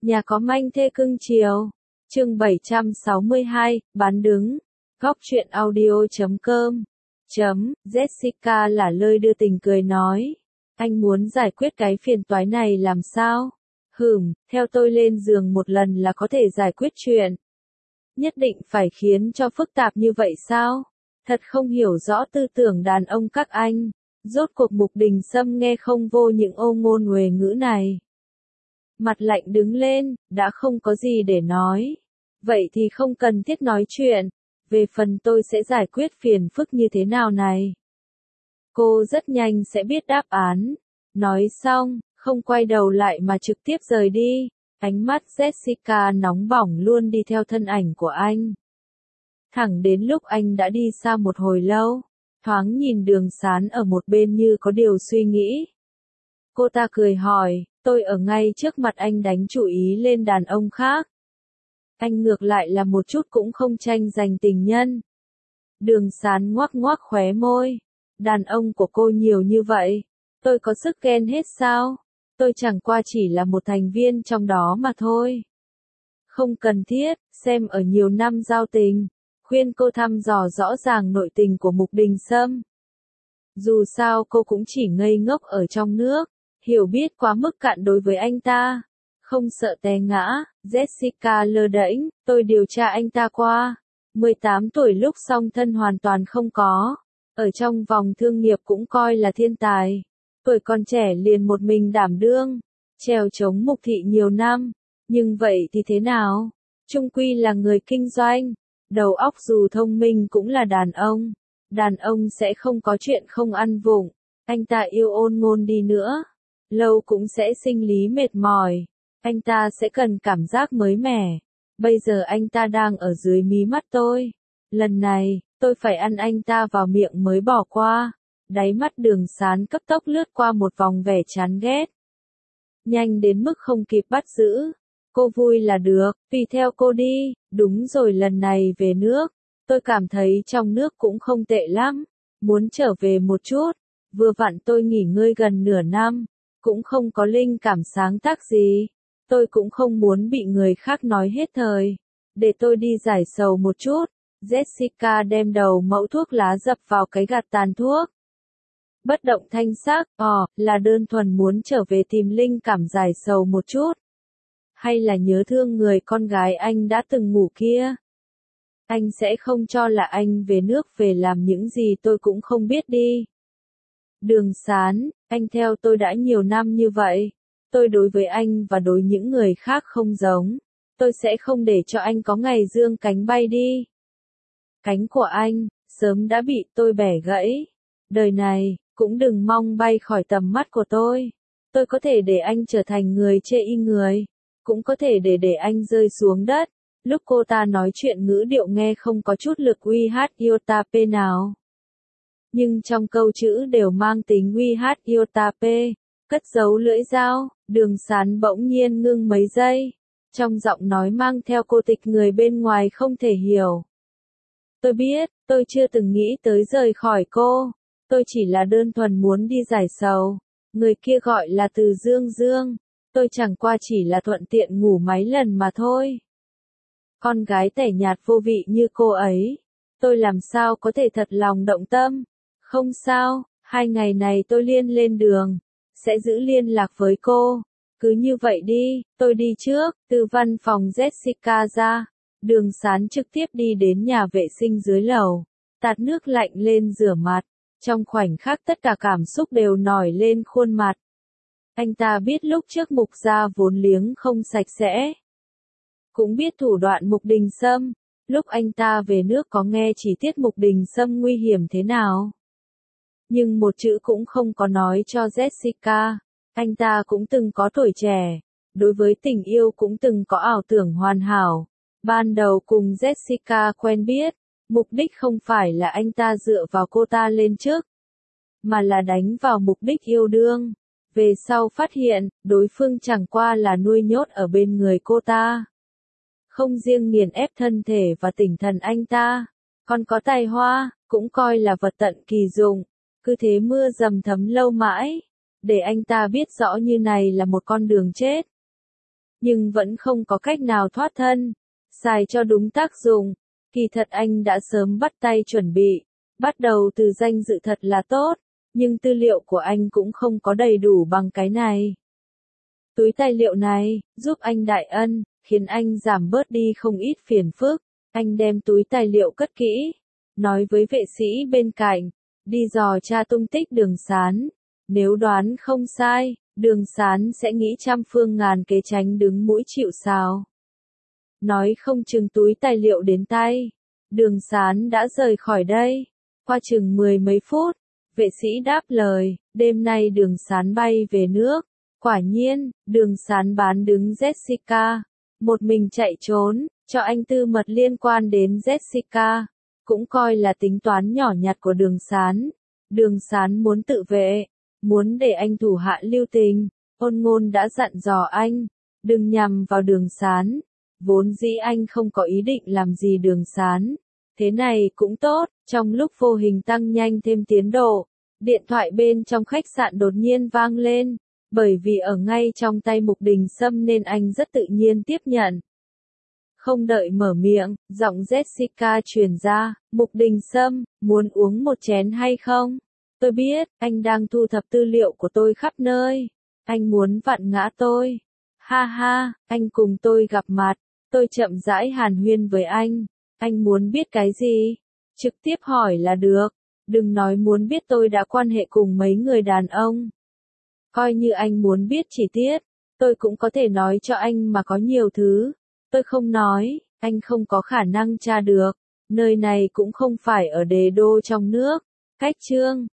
Nhà có manh thê cưng chiều. Chương 762, bán đứng. Góc truyện audio.com. Jessica là lơi đưa tình cười nói. Anh muốn giải quyết cái phiền toái này làm sao? Theo tôi lên giường một lần là có thể giải quyết chuyện. Nhất định phải khiến cho phức tạp như vậy sao? Thật không hiểu rõ tư tưởng đàn ông các anh. Rốt cuộc Mục Đình Sâm nghe không vô những ô ngôn uề ngữ này. Mặt lạnh đứng lên, đã không có gì để nói. Vậy thì không cần thiết nói chuyện. Về phần tôi sẽ giải quyết phiền phức như thế nào này? Cô rất nhanh sẽ biết đáp án. Nói xong, không quay đầu lại mà trực tiếp rời đi. Ánh mắt Jessica nóng bỏng luôn đi theo thân ảnh của anh. Thẳng đến lúc anh đã đi xa một hồi lâu, thoáng nhìn Đường Sán ở một bên như có điều suy nghĩ. Cô ta cười hỏi, tôi ở ngay trước mặt anh đánh chú ý lên đàn ông khác. Anh ngược lại là một chút cũng không tranh giành tình nhân. Đường Sán ngoác ngoác khóe môi. Đàn ông của cô nhiều như vậy, tôi có sức ghen hết sao? Tôi chẳng qua chỉ là một thành viên trong đó mà thôi. Không cần thiết, xem ở nhiều năm giao tình, khuyên cô thăm dò rõ ràng nội tình của Mục Đình Sâm. Dù sao cô cũng chỉ ngây ngốc ở trong nước, hiểu biết quá mức cạn đối với anh ta. Không sợ té ngã, Jessica lơ đễnh, tôi điều tra anh ta qua. 18 tuổi lúc song thân hoàn toàn không có. Ở trong vòng thương nghiệp cũng coi là thiên tài. Tuổi còn trẻ liền một mình đảm đương. Trèo chống Mục thị nhiều năm. Nhưng vậy thì thế nào? Chung quy là người kinh doanh. Đầu óc dù thông minh cũng là đàn ông. Đàn ông sẽ không có chuyện không ăn vụng. Anh ta yêu ôn ngôn đi nữa, lâu cũng sẽ sinh lý mệt mỏi. Anh ta sẽ cần cảm giác mới mẻ. Bây giờ anh ta đang ở dưới mí mắt tôi. Lần này, tôi phải ăn anh ta vào miệng mới bỏ qua. Đáy mắt Đường Sán cấp tốc lướt qua một vòng vẻ chán ghét. Nhanh đến mức không kịp bắt giữ. Cô vui là được, tùy theo cô đi. Đúng rồi, lần này về nước, tôi cảm thấy trong nước cũng không tệ lắm. Muốn trở về một chút. Vừa vặn tôi nghỉ ngơi gần nửa năm, cũng không có linh cảm sáng tác gì. Tôi cũng không muốn bị người khác nói hết thời. Để tôi đi giải sầu một chút. Jessica đem đầu mẫu thuốc lá dập vào cái gạt tàn thuốc. Bất động thanh sắc, là đơn thuần muốn trở về tìm linh cảm giải sầu một chút. Hay là nhớ thương người con gái anh đã từng ngủ kia. Anh sẽ không cho là anh về nước về làm những gì tôi cũng không biết đi. Đường Sán, anh theo tôi đã nhiều năm như vậy. Tôi đối với anh và đối những người khác không giống. Tôi sẽ không để cho anh có ngày dương cánh bay đi. Cánh của anh, sớm đã bị tôi bẻ gãy. Đời này, cũng đừng mong bay khỏi tầm mắt của tôi. Tôi có thể để anh trở thành người chê y người. Cũng có thể để anh rơi xuống đất. Lúc cô ta nói chuyện ngữ điệu nghe không có chút lực uy hát iota p nào. Nhưng trong câu chữ đều mang tính uy hát iota p. Cất giấu lưỡi dao, Đường Sán bỗng nhiên ngưng mấy giây. Trong giọng nói mang theo cô tịch người bên ngoài không thể hiểu. Tôi biết, tôi chưa từng nghĩ tới rời khỏi cô. Tôi chỉ là đơn thuần muốn đi giải sầu. Người kia gọi là Từ Dương Dương. Tôi chẳng qua chỉ là thuận tiện ngủ mấy lần mà thôi. Con gái tẻ nhạt vô vị như cô ấy, tôi làm sao có thể thật lòng động tâm. Không sao, 2 ngày này tôi lên đường, sẽ giữ liên lạc với cô. Cứ như vậy đi, tôi đi trước. Từ văn phòng Jessica ra, Đường Sán trực tiếp đi đến nhà vệ sinh dưới lầu, tạt nước lạnh lên rửa mặt. Trong khoảnh khắc tất cả cảm xúc đều nổi lên khuôn mặt. Anh ta biết lúc trước Mục gia vốn liếng không sạch sẽ. Cũng biết thủ đoạn Mục Đình Sâm. Lúc anh ta về nước có nghe chi tiết Mục Đình Sâm nguy hiểm thế nào. Nhưng một chữ cũng không có nói cho Jessica. Anh ta cũng từng có tuổi trẻ. Đối với tình yêu cũng từng có ảo tưởng hoàn hảo. Ban đầu cùng Jessica quen biết, mục đích không phải là anh ta dựa vào cô ta lên trước, mà là đánh vào mục đích yêu đương. Về sau phát hiện, đối phương chẳng qua là nuôi nhốt ở bên người cô ta. Không riêng nghiền ép thân thể và tinh thần anh ta, còn có tài hoa, cũng coi là vật tận kỳ dụng. Cứ thế mưa dầm thấm lâu mãi, để anh ta biết rõ như này là một con đường chết. nhưng vẫn không có cách nào thoát thân, xài cho đúng tác dụng. Kỳ thật anh đã sớm bắt tay chuẩn bị, bắt đầu từ danh dự thật là tốt, nhưng tư liệu của anh cũng không có đầy đủ bằng cái này. Túi tài liệu này, giúp anh đại ân, khiến anh giảm bớt đi không ít phiền phức. Anh đem túi tài liệu cất kỹ, nói với vệ sĩ bên cạnh, đi dò tra tung tích Đường Sán. Nếu đoán không sai, Đường Sán sẽ nghĩ trăm phương ngàn kế tránh đứng mũi chịu sào. Nói không chừng túi tài liệu đến tay, Đường Sán đã rời khỏi đây. Qua chừng 10 mấy phút, vệ sĩ đáp lời, đêm nay Đường Sán bay về nước. Quả nhiên, Đường Sán bán đứng Jessica, một mình chạy trốn, cho anh tư mật liên quan đến Jessica, cũng coi là tính toán nhỏ nhặt của Đường Sán. Đường Sán muốn tự vệ, muốn để anh thủ hạ lưu tình, Ôn Ngôn đã dặn dò anh, đừng nhằm vào Đường Sán. Vốn dĩ anh không có ý định làm gì Đường Sán, thế này cũng tốt, trong lúc vô hình tăng nhanh thêm tiến độ, điện thoại bên trong khách sạn đột nhiên vang lên. Bởi vì ở ngay trong tay Mục Đình Sâm nên anh rất tự nhiên tiếp nhận. Không đợi mở miệng, giọng Jessica truyền ra, Mục Đình Sâm, muốn uống một chén hay không? Tôi biết, anh đang thu thập tư liệu của tôi khắp nơi. Anh muốn vặn ngã tôi. Ha ha, anh cùng tôi gặp mặt. Tôi chậm rãi hàn huyên với anh. Anh muốn biết cái gì? Trực tiếp hỏi là được. Đừng nói muốn biết tôi đã quan hệ cùng mấy người đàn ông. Coi như anh muốn biết chi tiết, tôi cũng có thể nói cho anh mà có nhiều thứ. Tôi không nói, anh không có khả năng tra được. Nơi này cũng không phải ở đế đô trong nước. Cách chương